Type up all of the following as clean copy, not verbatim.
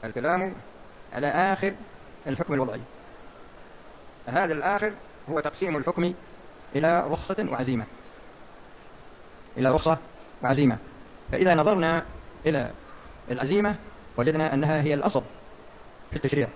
الكلام على آخر الحكم الوضعي. هذا الآخر هو تقسيم الحكم إلى رخصة وعزيمة، إلى رخصة وعزيمة. فإذا نظرنا إلى العزيمة وجدنا أنها هي الأصل في التشريع،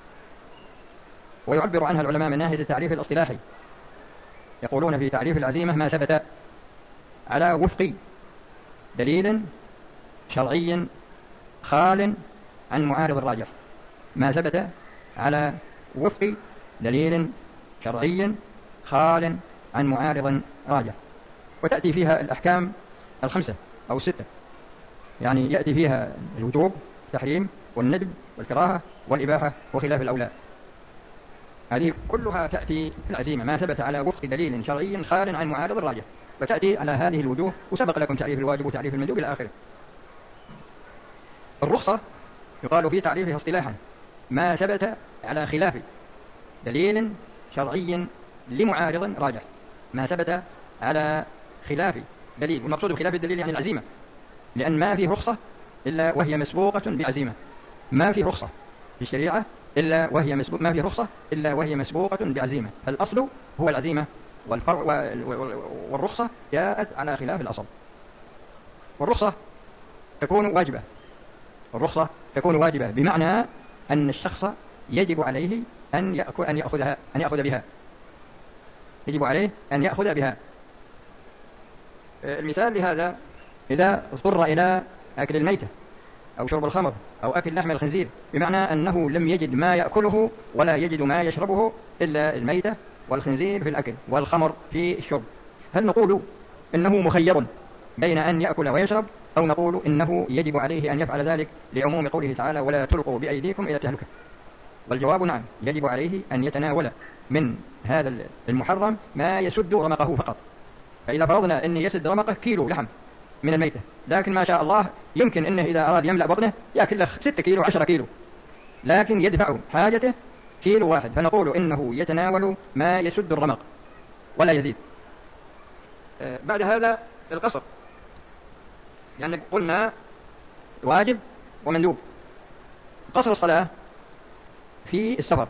ويعبر عنها العلماء من ناحية التعريف الاصطلاحي. يقولون في تعريف العزيمة ما ثبت على وفق دليل شرعي خال عن معارض الراجح، ما ثبت على وفق دليل شرعي خال عن معارض راجح. وتأتي فيها الأحكام الخمسة أو الستة، يعني يأتي فيها الوجوب، التحريم، والندب، والكراهة، والإباحة، وخلاف الأولى. هذه كلها تأتي في العزيمة ما ثبت على وفق دليل شرعي خال عن معارض الراجح، وتأتي على هذه الوجوه، وسبق لكم تعريف الواجب وتعريف المندوب إلى آخره. الرخصة يقال في تعريفها اصطلاحا ما ثبت على خلاف دليل شرعي لمعارض راجح، ما ثبت على خلاف دليل، والمقصود بخلاف الدليل يعني العزيمة، لأن ما فيه رخصة إلا وهي مسبوقة بعزيمة. ما فيه رخصة في الشريعة إلا وهي ما فيه رخصة إلا وهي مسبوقة بعزيمة. الأصل هو العزيمة، والفرع والرخصة جاءت على خلاف الأصل. والرخصة تكون واجبة، الرخصة تكون واجبة بمعنى أن الشخص يجب عليه أن يأخذ بها، يجب عليه أن يأخذ بها. المثال لهذا إذا اضطر إلى أكل الميتة أو شرب الخمر أو أكل لحم الخنزير، بمعنى أنه لم يجد ما يأكله ولا يجد ما يشربه إلا الميتة والخنزير في الأكل والخمر في الشرب، هل نقول إنه مخير بين أن يأكل ويشرب، أو نقول إنه يجب عليه أن يفعل ذلك لعموم قوله تعالى ولا تلقوا بأيديكم إلى التهلكة؟ والجواب نعم، يجب عليه أن يتناول من هذا المحرم ما يسد رمقه فقط. فإذا فرضنا أن يسد رمقه كيلو لحم من الميتة، لكن ما شاء الله يمكن أنه إذا أراد يملأ بطنه يأكل 6 كيلو 10 كيلو، لكن يدفع حاجته كيلو واحد، فنقول إنه يتناول ما يسد الرمق ولا يزيد. بعد هذا القصر، يعني قلنا واجب ومندوب. قصر الصلاة في السفر،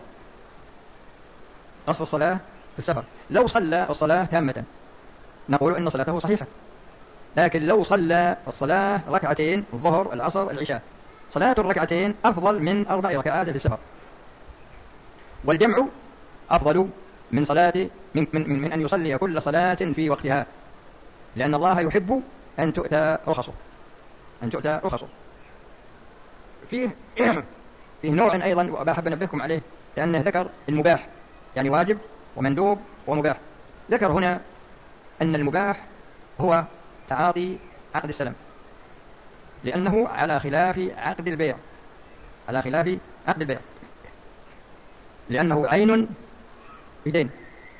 قصر الصلاة في السفر، لو صلى الصلاة تامة نقول إن صلاته صحيحة، لكن لو صلى الصلاة ركعتين، الظهر العصر العشاء، صلاة الركعتين أفضل من 4 ركعات في السفر، والجمع أفضل من صلاة من أن يصلي كل صلاة في وقتها، لأن الله يحب أن تؤتى رخصه، أن تؤتى رخصه. فيه نوع أيضا وأحب أنبهكم عليه، لأنه ذكر المباح، يعني واجب ومندوب ومباح. ذكر هنا أن المباح هو تعاطي عقد السلم، لأنه على خلاف عقد البيع، على خلاف عقد البيع، لأنه عين بدين.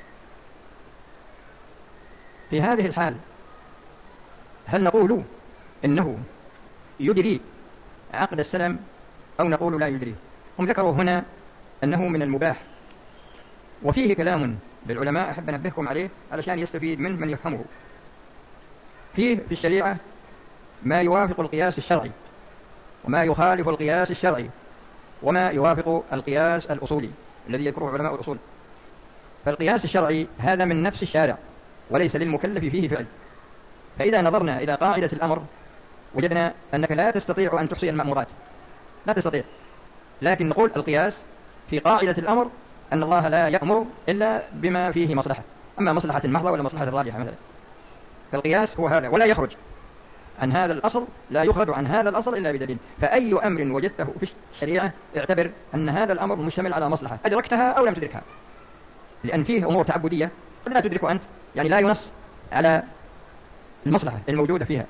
في هذه الحال هل نقول إنه يجري عقد السلم أو نقول لا يجري؟ هم ذكروا هنا أنه من المباح، وفيه كلام للعلماء أحب أنبهكم عليه علشان يستفيد من يفهمه. فيه في الشريعة ما يوافق القياس الشرعي، وما يخالف القياس الشرعي، وما يوافق القياس الأصولي الذي يذكره علماء الأصول. فالقياس الشرعي هذا من نفس الشارع وليس للمكلف فيه فعل. فإذا نظرنا إلى قاعدة الأمر وجدنا أنك لا تستطيع أن تحصي المأمورات، لا تستطيع، لكن نقول القياس في قاعدة الأمر أن الله لا يأمر إلا بما فيه مصلحة، أما مصلحة محضة ولا مصلحة راجحة مثلا. فالقياس هو هذا، ولا يخرج عن هذا الأصل، لا يخرج عن هذا الأصل إلا بدليل. فأي أمر وجدته في الشريعة اعتبر أن هذا الأمر مشتمل على مصلحة أدركتها أو لم تدركها، لأن فيه أمور تعبدية قد لا تدرك أنت، يعني لا ينص على المصلحة الموجودة فيها.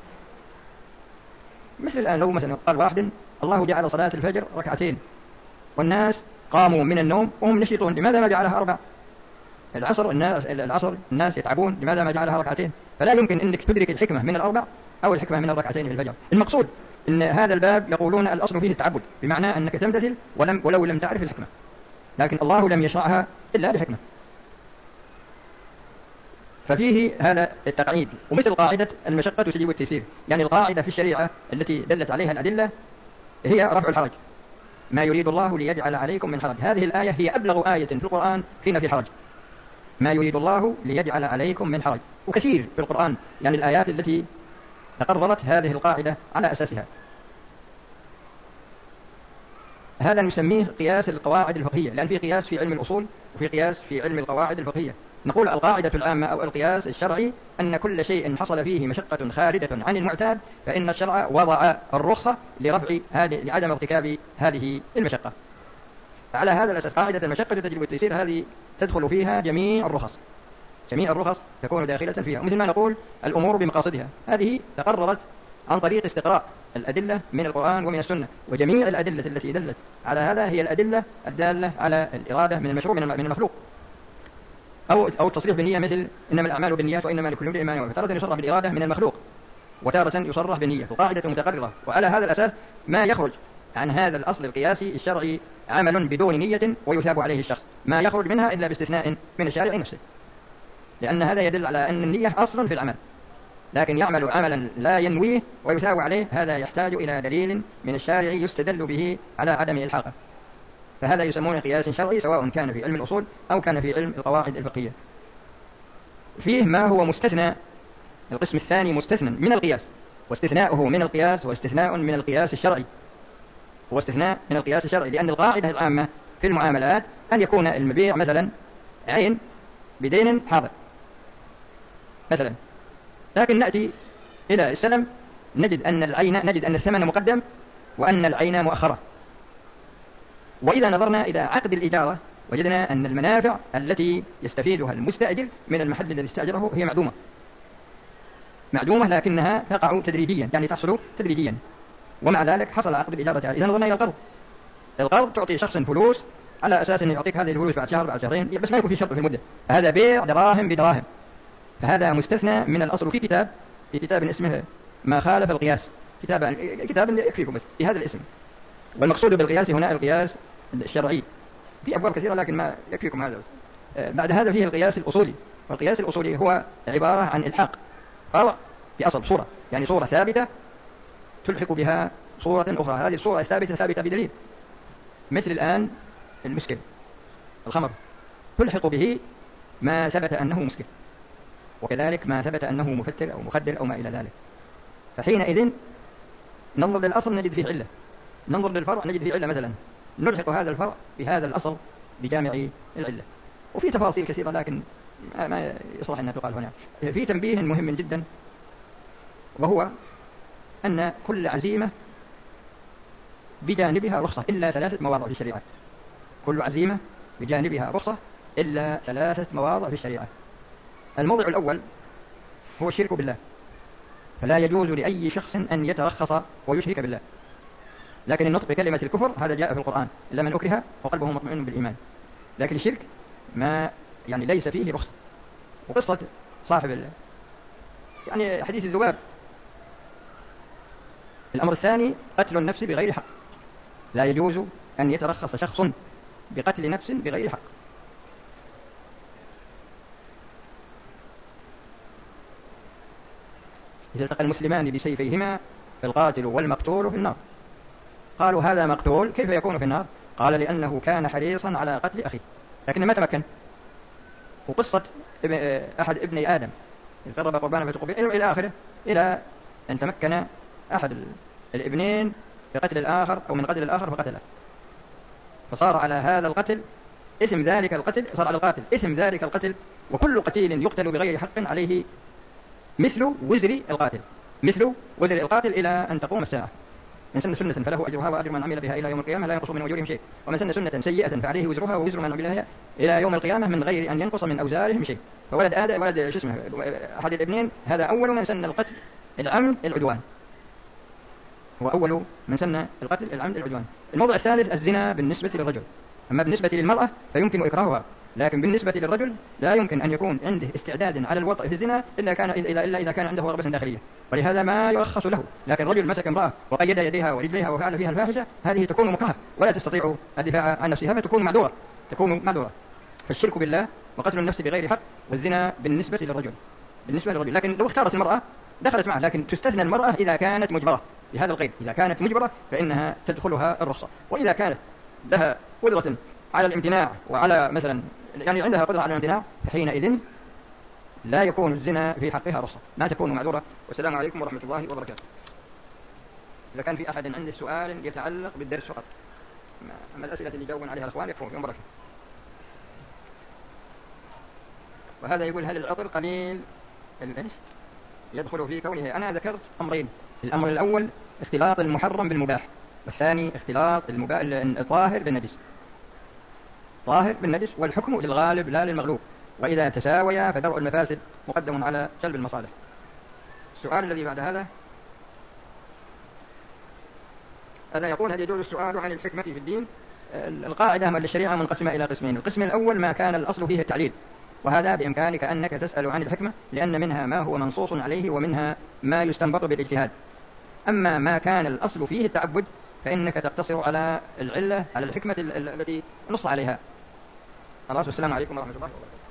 مثل الآن لو مثلا قال واحد الله جعل صلاة الفجر ركعتين والناس قاموا من النوم وهم نشيطون، لماذا ما جعلها 4؟ العصر الناس يتعبون، لماذا ما جعلها ركعتين؟ فلا يمكن أنك تدرك الحكمة من 4 أو الحكمة من الركعتين في الفجر. المقصود أن هذا الباب يقولون الأصل فيه التعبد، بمعنى أنك تمتثل ولو لم تعرف الحكمة، لكن الله لم يشرعها إلا بحكمة. ففيه هذا التقعيد. ومثل قاعدة المشقة تجيب التيسير، يعني القاعدة في الشريعة التي دلت عليها الأدلة هي رفع الحرج، ما يريد الله ليجعل عليكم من حرج. هذه الآية هي أبلغ آية في القرآن فيما في حرج. ما يريد الله ليجعل عليكم من حرج. وكثير في القرآن يعني الآيات التي تقررت هذه القاعدة على أساسها. هذا نسميه قياس القواعد الفقهية، لأن في قياس في علم الأصول وفي قياس في علم القواعد الفقهية. نقول القاعدة العامة أو القياس الشرعي أن كل شيء حصل فيه مشقة خارجة عن المعتاد فإن الشرع وضع الرخصة لعدم ارتكاب هذه المشقة. على هذا الأساس قاعدة المشقة تجلب التيسير هذه تدخل فيها جميع الرخص. جميع الرخص تكون داخلة فيها. مثل ما نقول الأمور بمقاصدها، هذه تقررت عن طريق استقراء الأدلة من القرآن ومن السنة، وجميع الأدلة التي دلت على هذا هي الأدلة الدالة على الإرادة من المشروع من المخلوق. أو التصريح بالنية مثل إنما الأعمال بالنيات وإنما لكل امرئ ما نوى، فتارة يصرح بالإرادة من المخلوق وتارة يصرح بالنية، وقاعدة متقررة. وعلى هذا الأساس ما يخرج عن هذا الأصل القياسي الشرعي عمل بدون نية ويثاب عليه الشخص، ما يخرج منها إلا باستثناء من الشارع نفسه، لأن هذا يدل على أن النية أصل في العمل، لكن يعمل عملا لا ينويه ويثاب عليه، هذا يحتاج إلى دليل من الشارع يستدل به على عدم إلحاقه. فهذا يسمونه قياس شرعي سواء كان في علم الأصول أو كان في علم القواعد الفقهية. فيه ما هو مستثنى، القسم الثاني مستثنى من القياس، واستثناؤه من القياس واستثناء من القياس الشرعي، هو استثناء من القياس الشرعي، لأن القاعدة العامة في المعاملات أن يكون المبيع مثلا عين بدين حاضر مثلا، لكن نأتي إلى السلم نجد أن الثمن مقدم وأن العين مؤخرة. وإذا نظرنا إلى عقد الإجارة وجدنا أن المنافع التي يستفيدها المستأجر من المحل الذي استأجره هي معدومة لكنها تقع تدريجيا، يعني تحصل تدريجيا، ومع ذلك حصل عقد الإجارة. إذا نظرنا إلى القرض تعطي شخص فلوس على أساس أن يعطيك هذه الفلوس بعد شهر بعد شهرين، بس ما يكون في شرط في المدة، هذا بيع دراهم بدراهم، فهذا مستثنى من الأصل. في كتاب اسمه ما خالف القياس، كتاب يكفيكم بس في هذا الاسم. والمقصود بالقياس هنا القياس الشرعي، في أبواب كثيرة لكن ما يكفيكم هذا. بعد هذا فيه القياس الأصولي، والقياس الأصولي هو عبارة عن إلحاق فرع في أصل صورة، يعني صورة ثابتة تلحق بها صورة أخرى، هذه الصورة ثابتة بدليل. مثل الآن المسكر الخمر تلحق به ما ثبت أنه مسكر، وكذلك ما ثبت أنه مفتر أو مخدر أو ما إلى ذلك. فحينئذ ننظر للأصل نجد فيه علة، ننظر للفرع نجد فيه علة، مثلا نلحق هذا الفرع بهذا الأصل بجامع العلة. وفي تفاصيل كثيرة لكن ما يصلح أنها تقال هنا. في تنبيه مهم جدا، وهو أن كل عزيمة بجانبها رخصة إلا 3 مواضع في الشريعة. كل عزيمة بجانبها رخصة إلا 3 مواضع في الشريعة. الموضع الأول هو الشرك بالله، فلا يجوز لأي شخص أن يترخص ويشرك بالله، لكن النطق بكلمة الكفر هذا جاء في القرآن إلا من أكره وقلبه مطمئن بالإيمان، لكن الشرك ما يعني ليس فيه رخصة. وقصة صاحب يعني حديث الذباب. الأمر الثاني قتل النفس بغير حق، لا يجوز أن يترخص شخص بقتل نفس بغير حق. إذا التقى المسلمان بسيفيهما فالقاتل والمقتول في النار. قالوا هذا مقتول كيف يكون في النار؟ قال لأنه كان حريصا على قتل أخيه لكن ما تمكن. وقصة أحد ابني آدم قرب قربانا فتقبل إلى آخره، إلى أن تمكن أحد الابنين في قتل الآخر أو من قتل الآخر فقتله، فصار على هذا القتل اسم ذلك القتل، صار على القاتل اسم ذلك القتل، وكل قتيل يقتل بغير حق عليه مثل وزر القاتل إلى أن تقوم الساعة. من سن سنة فله أجرها وأجر من عمل بها إلى يوم القيامة لا ينقص من أجورهم شيء، ومن سن سنة سيئة فعليه وزرها ووزر من عمل بها إلى يوم القيامة من غير أن ينقص من أوزارهم شيء. فولد آدم ولد أحد الابنين هذا أول من سن القتل العمد العدوان، هو أول من سن القتل العمد العدوان. الموضوع الثالث الزنا بالنسبة للرجل، أما بالنسبة للمرأة فيمكن إكراهها، لكن بالنسبة للرجل لا يمكن أن يكون عنده استعداد على الوطء في الزنا إلا إذا كان عنده رغبة داخلية، ولهذا ما يرخص له. لكن رجل مسك امرأة وقيد يديها ورجليها وفعل فيها الفاحشة هذه تكون مكرهة ولا تستطيع الدفاع عن نفسها فتكون معذورة. فالشرك بالله وقتل النفس بغير حق والزنا بالنسبة للرجل. لكن لو اختارت المرأة دخلت معه، لكن تستثنى المرأة إذا كانت مجبرة، بهذا القيد، إذا كانت مجبرة فإنها تدخلها الرخصة، وإذا كانت لها قدرة على الامتناع وعلى مثلا يعني عندها قدرة على الامتناع فحينئذ لا يكون الزنا في حقها رخصة، ما تكون معذورة. والسلام عليكم ورحمة الله وبركاته. إذا كان في أحد عنده سؤال يتعلق بالدرس فقط، أما الأسئلة اللي جاوبون عليها الأخوان يكفون، يوم بركة. وهذا يقول هل العطر قليل يدخل في كونه؟ أنا ذكرت أمرين، الأمر الأول اختلاط المحرم بالمباح، والثاني اختلاط الطاهر بالنجس، طاهر بالنجس، والحكم للغالب لا للمغلوب، وإذا تساويا فدرء المفاسد مقدم على جلب المصالح. السؤال الذي بعد هذا يقول هل يجوز السؤال عن الحكمة في الدين؟ القاعدة أن الشريعة منقسمة إلى قسمين، القسم الأول ما كان الأصل فيه التعليل، وهذا بإمكانك أنك تسأل عن الحكمة لأن منها ما هو منصوص عليه ومنها ما يستنبط بالاجتهاد. أما ما كان الأصل فيه التعبد فإنك تقتصر على العلة، على الحكمة التي نص عليها. الله. والسلام عليكم ورحمة الله وبركاته.